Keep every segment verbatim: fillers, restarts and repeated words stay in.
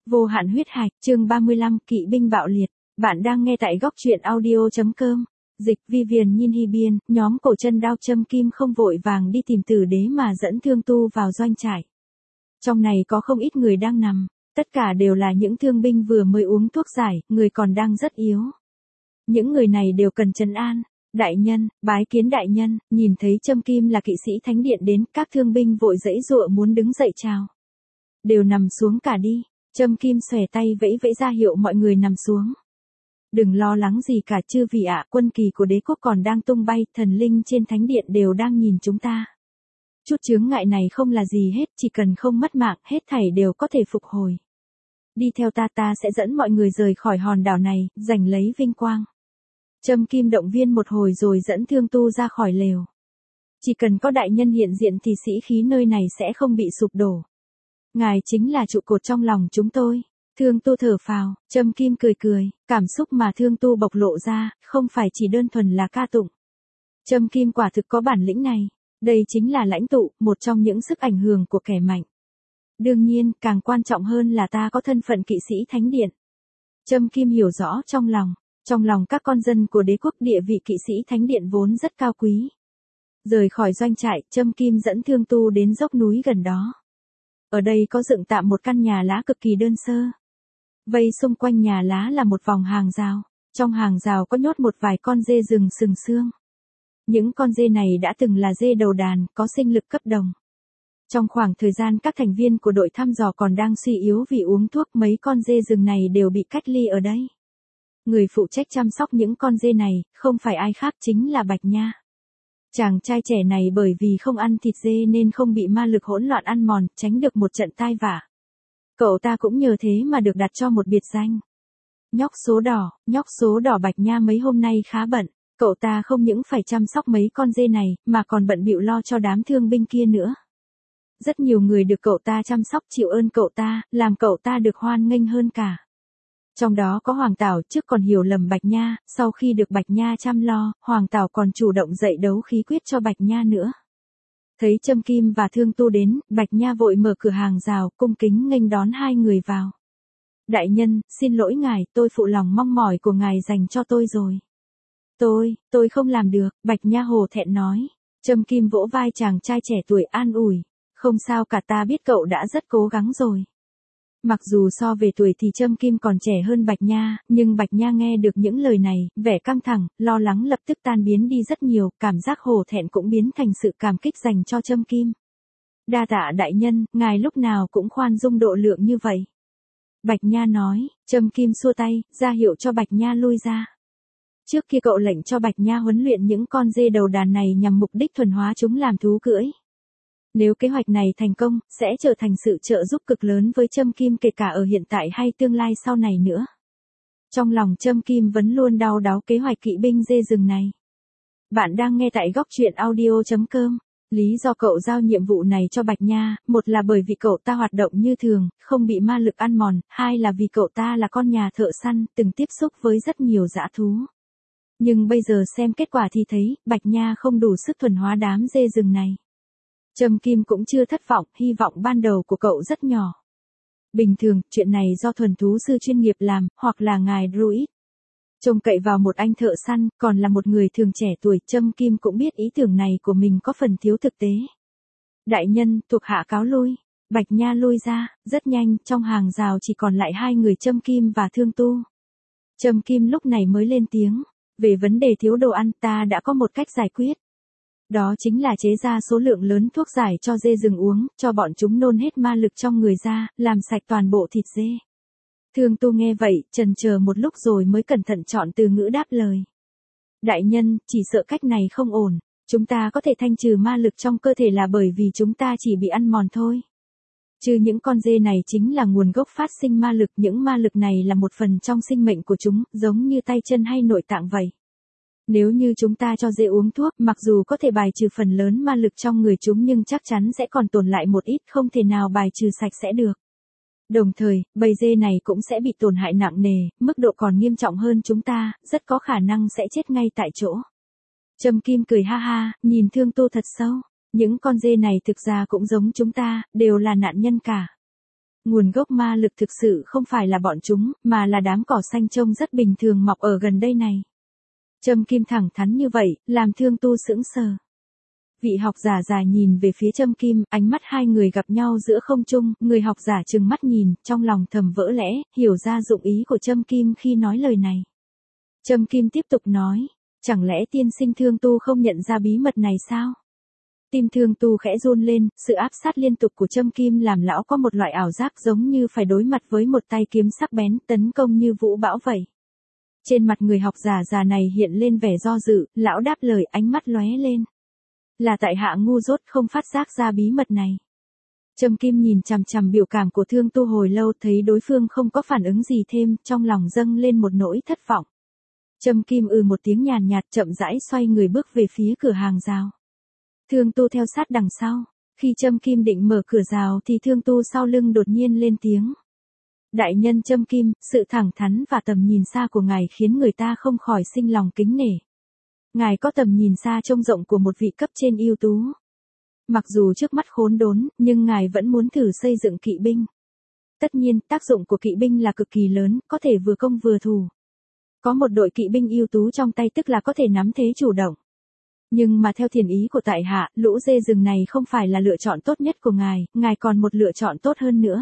Vô hạn huyết hạch, chương ba mươi lăm, kỵ binh bạo liệt. Bạn đang nghe tại góc truyện audio.com. Dịch Vivian Nhìn Hy Biên, nhóm cổ chân đao châm kim không vội vàng đi tìm tử đế mà dẫn Thương Tu vào doanh trại. Trong này có không ít người đang nằm, tất cả đều là những thương binh vừa mới uống thuốc giải, người còn đang rất yếu. Những người này đều cần trấn an. Đại nhân, bái kiến đại nhân, nhìn thấy châm kim là kỵ sĩ thánh điện đến, các thương binh vội giãy giụa muốn đứng dậy chào. Đều nằm xuống cả đi. Châm kim xòe tay vẫy vẫy ra hiệu mọi người nằm xuống. Đừng lo lắng gì cả chư vị ạ, quân kỳ của đế quốc còn đang tung bay, thần linh trên thánh điện đều đang nhìn chúng ta. Chút chướng ngại này không là gì hết, chỉ cần không mất mạng, hết thảy đều có thể phục hồi. Đi theo ta, ta sẽ dẫn mọi người rời khỏi hòn đảo này, giành lấy vinh quang. Châm kim động viên một hồi rồi dẫn Thương Tu ra khỏi lều. Chỉ cần có đại nhân hiện diện thì sĩ khí nơi này sẽ không bị sụp đổ. Ngài chính là trụ cột trong lòng chúng tôi. Thương Tu thở phào, châm kim cười cười, cảm xúc mà Thương Tu bộc lộ ra, không phải chỉ đơn thuần là ca tụng. Châm kim quả thực có bản lĩnh này, đây chính là lãnh tụ, một trong những sức ảnh hưởng của kẻ mạnh. Đương nhiên, càng quan trọng hơn là ta có thân phận kỵ sĩ thánh điện. Châm kim hiểu rõ trong lòng, trong lòng các con dân của đế quốc địa vị kỵ sĩ thánh điện vốn rất cao quý. Rời khỏi doanh trại, châm kim dẫn Thương Tu đến dốc núi gần đó. Ở đây có dựng tạm một căn nhà lá cực kỳ đơn sơ. Vây xung quanh nhà lá là một vòng hàng rào, trong hàng rào có nhốt một vài con dê rừng sừng sương. Những con dê này đã từng là dê đầu đàn, có sinh lực cấp đồng. Trong khoảng thời gian các thành viên của đội thăm dò còn đang suy yếu vì uống thuốc, mấy con dê rừng này đều bị cách ly ở đây. Người phụ trách chăm sóc những con dê này, không phải ai khác chính là Bạch Nha. Chàng trai trẻ này bởi vì không ăn thịt dê nên không bị ma lực hỗn loạn ăn mòn, tránh được một trận tai vạ. Cậu ta cũng nhờ thế mà được đặt cho một biệt danh. Nhóc số đỏ, nhóc số đỏ. Bạch Nha mấy hôm nay khá bận, cậu ta không những phải chăm sóc mấy con dê này, mà còn bận bịu lo cho đám thương binh kia nữa. Rất nhiều người được cậu ta chăm sóc chịu ơn cậu ta, làm cậu ta được hoan nghênh hơn cả. Trong đó có Hoàng Tảo, trước còn hiểu lầm Bạch Nha, sau khi được Bạch Nha chăm lo, Hoàng Tảo còn chủ động dạy đấu khí quyết cho Bạch Nha nữa. Thấy Châm Kim và Thương Tu đến, Bạch Nha vội mở cửa hàng rào, cung kính nghênh đón hai người vào. Đại nhân, xin lỗi ngài, tôi phụ lòng mong mỏi của ngài dành cho tôi rồi. Tôi, tôi không làm được, Bạch Nha hổ thẹn nói. Châm Kim vỗ vai chàng trai trẻ tuổi an ủi. Không sao cả, ta biết cậu đã rất cố gắng rồi. Mặc dù so về tuổi thì Châm Kim còn trẻ hơn Bạch Nha, nhưng Bạch Nha nghe được những lời này, vẻ căng thẳng, lo lắng lập tức tan biến đi rất nhiều, cảm giác hổ thẹn cũng biến thành sự cảm kích dành cho Châm Kim. Đa tạ đại nhân, ngài lúc nào cũng khoan dung độ lượng như vậy. Bạch Nha nói. Châm Kim xua tay, ra hiệu cho Bạch Nha lui ra. Trước kia cậu lệnh cho Bạch Nha huấn luyện những con dê đầu đàn này nhằm mục đích thuần hóa chúng làm thú cưỡi. Nếu kế hoạch này thành công, sẽ trở thành sự trợ giúp cực lớn với Châm Kim kể cả ở hiện tại hay tương lai sau này nữa. Trong lòng Châm Kim vẫn luôn đau đáu kế hoạch kỵ binh dê rừng này. Bạn đang nghe tại góc truyện audio.com. Lý do cậu giao nhiệm vụ này cho Bạch Nha, một là bởi vì cậu ta hoạt động như thường, không bị ma lực ăn mòn, hai là vì cậu ta là con nhà thợ săn, từng tiếp xúc với rất nhiều dã thú. Nhưng bây giờ xem kết quả thì thấy, Bạch Nha không đủ sức thuần hóa đám dê rừng này. Châm Kim cũng chưa thất vọng, hy vọng ban đầu của cậu rất nhỏ. Bình thường, chuyện này do thuần thú sư chuyên nghiệp làm, hoặc là ngài Druid. Trông cậy vào một anh thợ săn, còn là một người thường trẻ tuổi, Châm Kim cũng biết ý tưởng này của mình có phần thiếu thực tế. Đại nhân, thuộc hạ cáo lui. Bạch Nha lui ra, rất nhanh, trong hàng rào chỉ còn lại hai người Châm Kim và Thương Tu. Châm Kim lúc này mới lên tiếng. Về vấn đề thiếu đồ ăn, ta đã có một cách giải quyết. Đó chính là chế ra số lượng lớn thuốc giải cho dê rừng uống, cho bọn chúng nôn hết ma lực trong người ra, làm sạch toàn bộ thịt dê. Thương Tu nghe vậy, chần chờ một lúc rồi mới cẩn thận chọn từ ngữ đáp lời. Đại nhân, chỉ sợ cách này không ổn, chúng ta có thể thanh trừ ma lực trong cơ thể là bởi vì chúng ta chỉ bị ăn mòn thôi. Chứ những con dê này chính là nguồn gốc phát sinh ma lực, những ma lực này là một phần trong sinh mệnh của chúng, giống như tay chân hay nội tạng vậy. Nếu như chúng ta cho dê uống thuốc, mặc dù có thể bài trừ phần lớn ma lực trong người chúng nhưng chắc chắn sẽ còn tồn lại một ít, không thể nào bài trừ sạch sẽ được. Đồng thời, bầy dê này cũng sẽ bị tổn hại nặng nề, mức độ còn nghiêm trọng hơn chúng ta, rất có khả năng sẽ chết ngay tại chỗ. Châm Kim cười ha ha, nhìn Thương Tu thật sâu. Những con dê này thực ra cũng giống chúng ta, đều là nạn nhân cả. Nguồn gốc ma lực thực sự không phải là bọn chúng, mà là đám cỏ xanh trông rất bình thường mọc ở gần đây này. Châm kim thẳng thắn như vậy, làm Thương Tu sững sờ. Vị học giả già nhìn về phía Châm Kim, ánh mắt hai người gặp nhau giữa không trung, người học giả trừng mắt nhìn, trong lòng thầm vỡ lẽ, hiểu ra dụng ý của Châm Kim khi nói lời này. Châm Kim tiếp tục nói, chẳng lẽ tiên sinh Thương Tu không nhận ra bí mật này sao? Tim Thương Tu khẽ run lên, sự áp sát liên tục của Châm Kim làm lão có một loại ảo giác giống như phải đối mặt với một tay kiếm sắc bén tấn công như vũ bão vậy. Trên mặt người học giả già này hiện lên vẻ do dự, lão đáp lời ánh mắt lóe lên. Là tại hạ ngu dốt không phát giác ra bí mật này. Châm Kim nhìn chằm chằm biểu cảm của Thương Tu hồi lâu thấy đối phương không có phản ứng gì thêm, trong lòng dâng lên một nỗi thất vọng. Châm Kim ừ một tiếng nhàn nhạt chậm rãi xoay người bước về phía cửa hàng rào. Thương Tu theo sát đằng sau. Khi Châm Kim định mở cửa rào thì Thương Tu sau lưng đột nhiên lên tiếng. Đại nhân Châm Kim, sự thẳng thắn và tầm nhìn xa của ngài khiến người ta không khỏi sinh lòng kính nể. Ngài có tầm nhìn xa trông rộng của một vị cấp trên ưu tú. Mặc dù trước mắt khốn đốn, nhưng ngài vẫn muốn thử xây dựng kỵ binh. Tất nhiên, tác dụng của kỵ binh là cực kỳ lớn, có thể vừa công vừa thủ. Có một đội kỵ binh ưu tú trong tay tức là có thể nắm thế chủ động. Nhưng mà theo thiền ý của tại hạ, lũ dê rừng này không phải là lựa chọn tốt nhất của ngài, ngài còn một lựa chọn tốt hơn nữa.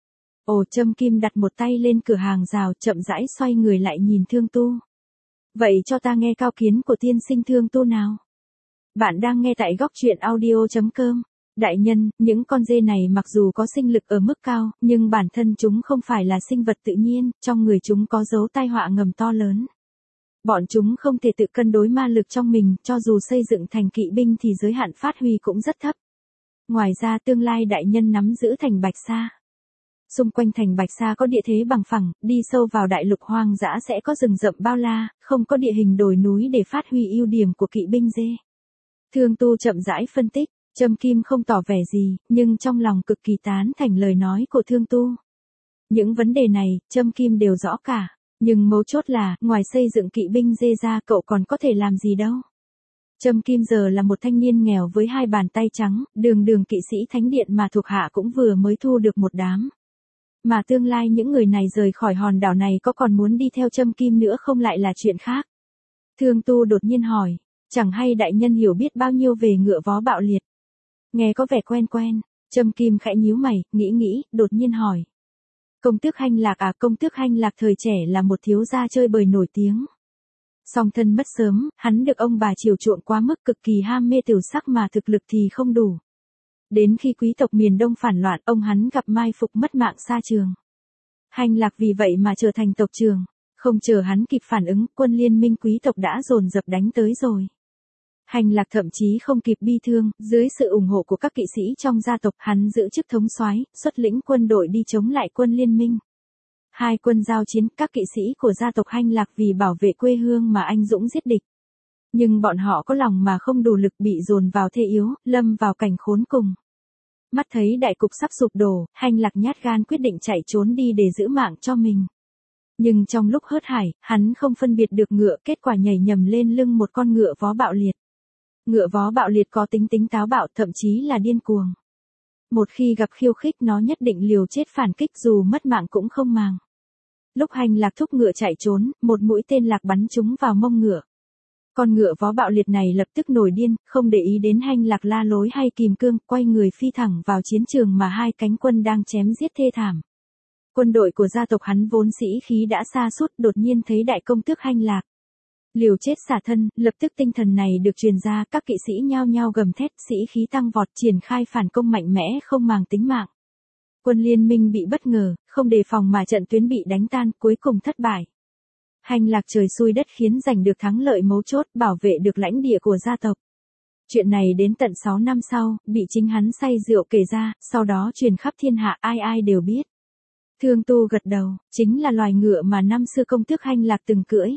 Ồ, Châm Kim đặt một tay lên cửa hàng rào, chậm rãi xoay người lại nhìn Thương Tu. Vậy cho ta nghe cao kiến của tiên sinh Thương Tu nào. Bạn đang nghe tại góc truyện audio chấm com. Đại nhân, những con dê này mặc dù có sinh lực ở mức cao, nhưng bản thân chúng không phải là sinh vật tự nhiên, trong người chúng có dấu tai họa ngầm to lớn. Bọn chúng không thể tự cân đối ma lực trong mình, cho dù xây dựng thành kỵ binh thì giới hạn phát huy cũng rất thấp. Ngoài ra tương lai đại nhân nắm giữ thành Bạch Sa. Xung quanh thành Bạch Sa có địa thế bằng phẳng, đi sâu vào đại lục hoang dã sẽ có rừng rậm bao la, không có địa hình đồi núi để phát huy ưu điểm của kỵ binh dê. Thương Tu chậm rãi phân tích, Châm Kim không tỏ vẻ gì, nhưng trong lòng cực kỳ tán thành lời nói của Thương Tu. Những vấn đề này, Châm Kim đều rõ cả, nhưng mấu chốt là, ngoài xây dựng kỵ binh dê ra cậu còn có thể làm gì đâu. Châm Kim giờ là một thanh niên nghèo với hai bàn tay trắng, đường đường kỵ sĩ thánh điện mà thuộc hạ cũng vừa mới thu được một đám. Mà tương lai những người này rời khỏi hòn đảo này có còn muốn đi theo Châm Kim nữa không lại là chuyện khác. Thương Tu đột nhiên hỏi, chẳng hay đại nhân hiểu biết bao nhiêu về ngựa vó bạo liệt. Nghe có vẻ quen quen, Châm Kim khẽ nhíu mày, nghĩ nghĩ, đột nhiên hỏi. Công tước Hanh Lạc à, công tước Hanh Lạc thời trẻ là một thiếu gia chơi bời nổi tiếng. Song thân mất sớm, hắn được ông bà chiều chuộng quá mức cực kỳ ham mê tửu sắc mà thực lực thì không đủ. Đến khi quý tộc miền Đông phản loạn, ông hắn gặp mai phục mất mạng xa trường. Hanh Lạc vì vậy mà trở thành tộc trưởng. Không chờ hắn kịp phản ứng, quân liên minh quý tộc đã dồn dập đánh tới rồi. Hanh Lạc thậm chí không kịp bi thương, dưới sự ủng hộ của các kỵ sĩ trong gia tộc, hắn giữ chức thống soái, xuất lĩnh quân đội đi chống lại quân liên minh. Hai quân giao chiến, các kỵ sĩ của gia tộc Hanh Lạc vì bảo vệ quê hương mà anh dũng giết địch. Nhưng bọn họ có lòng mà không đủ lực, bị dồn vào thế yếu, lâm vào cảnh khốn cùng. Mắt thấy đại cục sắp sụp đổ, Hanh Lạc nhát gan quyết định chạy trốn đi để giữ mạng cho mình. Nhưng trong lúc hớt hải, hắn không phân biệt được ngựa, kết quả nhảy nhầm lên lưng một con ngựa vó bạo liệt. Ngựa vó bạo liệt có tính tính táo bạo, thậm chí là điên cuồng. Một khi gặp khiêu khích nó nhất định liều chết phản kích dù mất mạng cũng không màng. Lúc Hanh Lạc thúc ngựa chạy trốn, một mũi tên lạc bắn trúng vào mông ngựa. Con ngựa vó bạo liệt này lập tức nổi điên, không để ý đến Hanh Lạc la lối hay kìm cương, quay người phi thẳng vào chiến trường mà hai cánh quân đang chém giết thê thảm. Quân đội của gia tộc hắn vốn sĩ khí đã sa sút, đột nhiên thấy đại công tước Hanh Lạc liều chết xả thân, lập tức tinh thần này được truyền ra, các kỵ sĩ nhao nhao gầm thét, sĩ khí tăng vọt, triển khai phản công mạnh mẽ không màng tính mạng. Quân liên minh bị bất ngờ, không đề phòng mà trận tuyến bị đánh tan, cuối cùng thất bại. Hanh Lạc trời xui đất khiến giành được thắng lợi mấu chốt, bảo vệ được lãnh địa của gia tộc. Chuyện này đến tận sáu năm sau, bị chính hắn say rượu kể ra, sau đó truyền khắp thiên hạ, ai ai đều biết. Thương Tu gật đầu, chính là loài ngựa mà năm xưa công tước Hanh Lạc từng cưỡi.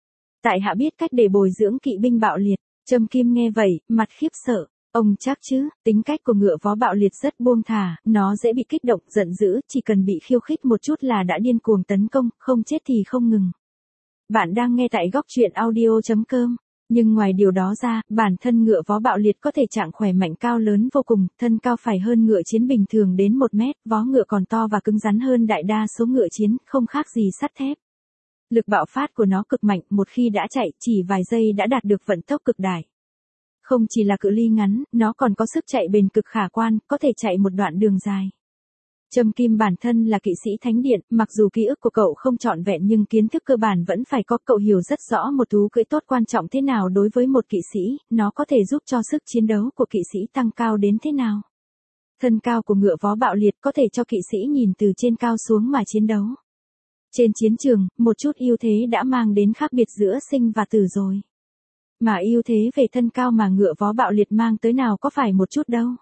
Tại hạ biết cách để bồi dưỡng kỵ binh bạo liệt. Châm Kim nghe vậy, mặt khiếp sợ. Ông chắc chứ, tính cách của ngựa vó bạo liệt rất buông thả, nó dễ bị kích động, giận dữ, chỉ cần bị khiêu khích một chút là đã điên cuồng tấn công, không chết thì không ngừng. Bạn đang nghe tại góc truyện audio chấm com. Nhưng ngoài điều đó ra, bản thân ngựa vó bạo liệt có thể trạng khỏe mạnh cao lớn vô cùng, thân cao phải hơn ngựa chiến bình thường đến một mét, vó ngựa còn to và cứng rắn hơn đại đa số ngựa chiến, không khác gì sắt thép. Lực bạo phát của nó cực mạnh, một khi đã chạy, chỉ vài giây đã đạt được vận tốc cực đại. Không chỉ là cự ly ngắn, nó còn có sức chạy bền cực khả quan, có thể chạy một đoạn đường dài. Trâm Kim bản thân là kỵ sĩ thánh điện, mặc dù ký ức của cậu không trọn vẹn nhưng kiến thức cơ bản vẫn phải có. Cậu hiểu rất rõ một thú cưỡi tốt quan trọng thế nào đối với một kỵ sĩ, nó có thể giúp cho sức chiến đấu của kỵ sĩ tăng cao đến thế nào. Thân cao của ngựa vó bạo liệt có thể cho kỵ sĩ nhìn từ trên cao xuống mà chiến đấu. Trên chiến trường, một chút ưu thế đã mang đến khác biệt giữa sinh và tử rồi. Mà ưu thế về thân cao mà ngựa vó bạo liệt mang tới nào có phải một chút đâu.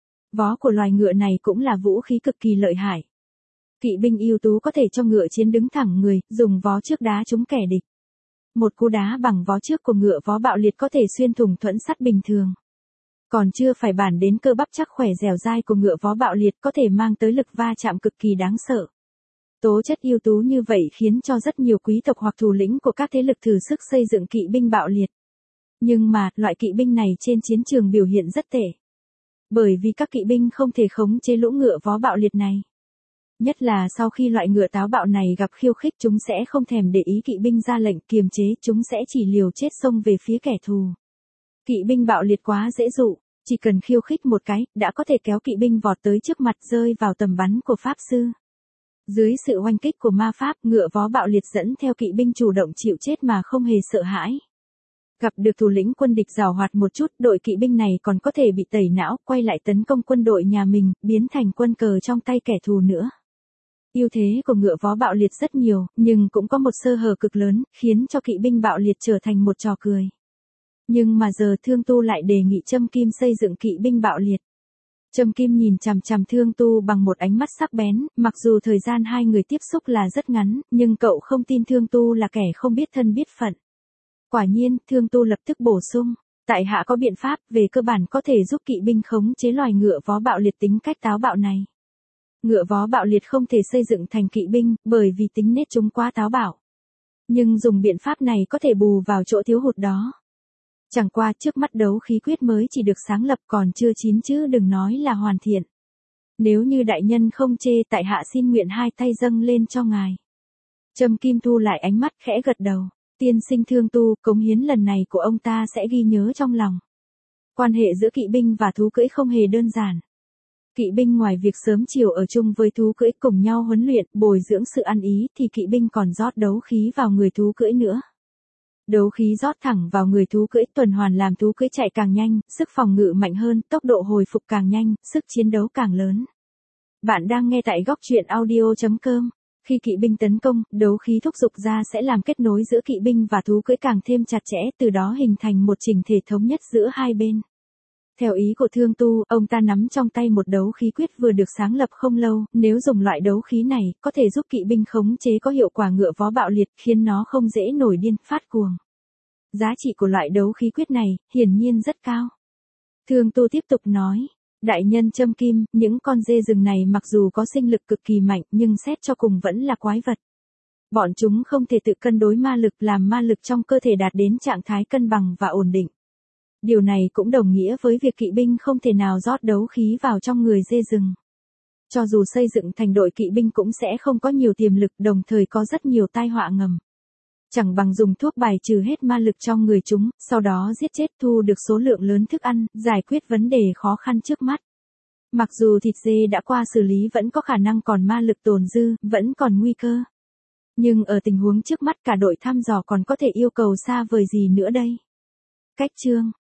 Vó của loài ngựa này cũng là vũ khí cực kỳ lợi hại. Kỵ binh ưu tú có thể cho ngựa chiến đứng thẳng người, dùng vó trước đá trúng kẻ địch. Một cú đá bằng vó trước của ngựa vó bạo liệt có thể xuyên thủng thuẫn sắt bình thường. Còn chưa phải bàn đến cơ bắp chắc khỏe dẻo dai của ngựa vó bạo liệt có thể mang tới lực va chạm cực kỳ đáng sợ. Tố chất ưu tú như vậy khiến cho rất nhiều quý tộc hoặc thủ lĩnh của các thế lực thử sức xây dựng kỵ binh bạo liệt. Nhưng mà, loại kỵ binh này trên chiến trường biểu hiện rất tệ. Bởi vì các kỵ binh không thể khống chế lũ ngựa vó bạo liệt này. Nhất là sau khi loại ngựa táo bạo này gặp khiêu khích, chúng sẽ không thèm để ý kỵ binh ra lệnh kiềm chế, chúng sẽ chỉ liều chết xông về phía kẻ thù. Kỵ binh bạo liệt quá dễ dụ, chỉ cần khiêu khích một cái, đã có thể kéo kỵ binh vọt tới trước mặt rơi vào tầm bắn của pháp sư. Dưới sự oanh kích của ma pháp, ngựa vó bạo liệt dẫn theo kỵ binh chủ động chịu chết mà không hề sợ hãi. Gặp được thủ lĩnh quân địch giàu hoạt một chút, đội kỵ binh này còn có thể bị tẩy não, quay lại tấn công quân đội nhà mình, biến thành quân cờ trong tay kẻ thù nữa. Ưu thế của ngựa vó bạo liệt rất nhiều, nhưng cũng có một sơ hở cực lớn, khiến cho kỵ binh bạo liệt trở thành một trò cười. Nhưng mà giờ Thương Tu lại đề nghị Trâm Kim xây dựng kỵ binh bạo liệt. Trâm Kim nhìn chằm chằm Thương Tu bằng một ánh mắt sắc bén, mặc dù thời gian hai người tiếp xúc là rất ngắn, nhưng cậu không tin Thương Tu là kẻ không biết thân biết phận. Quả nhiên, Thương Tu lập tức bổ sung, tại hạ có biện pháp, về cơ bản có thể giúp kỵ binh khống chế loài ngựa vó bạo liệt tính cách táo bạo này. Ngựa vó bạo liệt không thể xây dựng thành kỵ binh, bởi vì tính nết chúng quá táo bạo. Nhưng dùng biện pháp này có thể bù vào chỗ thiếu hụt đó. Chẳng qua trước mắt đấu khí quyết mới chỉ được sáng lập còn chưa chín chứ đừng nói là hoàn thiện. Nếu như đại nhân không chê, tại hạ xin nguyện hai tay dâng lên cho ngài. Trâm Kim thu lại ánh mắt khẽ gật đầu. Tiên sinh Thương Tu, cống hiến lần này của ông ta sẽ ghi nhớ trong lòng. Quan hệ giữa kỵ binh và thú cưỡi không hề đơn giản. Kỵ binh ngoài việc sớm chiều ở chung với thú cưỡi cùng nhau huấn luyện, bồi dưỡng sự ăn ý thì kỵ binh còn rót đấu khí vào người thú cưỡi nữa. Đấu khí rót thẳng vào người thú cưỡi tuần hoàn làm thú cưỡi chạy càng nhanh, sức phòng ngự mạnh hơn, tốc độ hồi phục càng nhanh, sức chiến đấu càng lớn. Bạn đang nghe tại góc truyện audio chấm com. Khi kỵ binh tấn công, đấu khí thúc dục ra sẽ làm kết nối giữa kỵ binh và thú cưỡi càng thêm chặt chẽ, từ đó hình thành một chỉnh thể thống nhất giữa hai bên. Theo ý của Thương Tu, ông ta nắm trong tay một đấu khí quyết vừa được sáng lập không lâu, nếu dùng loại đấu khí này, có thể giúp kỵ binh khống chế có hiệu quả ngựa vó bạo liệt, khiến nó không dễ nổi điên, phát cuồng. Giá trị của loại đấu khí quyết này, hiển nhiên rất cao. Thương Tu tiếp tục nói. Đại nhân Trâm Kim, những con dê rừng này mặc dù có sinh lực cực kỳ mạnh nhưng xét cho cùng vẫn là quái vật. Bọn chúng không thể tự cân đối ma lực làm ma lực trong cơ thể đạt đến trạng thái cân bằng và ổn định. Điều này cũng đồng nghĩa với việc kỵ binh không thể nào rót đấu khí vào trong người dê rừng. Cho dù xây dựng thành đội kỵ binh cũng sẽ không có nhiều tiềm lực, đồng thời có rất nhiều tai họa ngầm. Chẳng bằng dùng thuốc bài trừ hết ma lực trong người chúng, sau đó giết chết thu được số lượng lớn thức ăn, giải quyết vấn đề khó khăn trước mắt. Mặc dù thịt dê đã qua xử lý vẫn có khả năng còn ma lực tồn dư, vẫn còn nguy cơ. Nhưng ở tình huống trước mắt cả đội thăm dò còn có thể yêu cầu xa vời gì nữa đây? Cách chương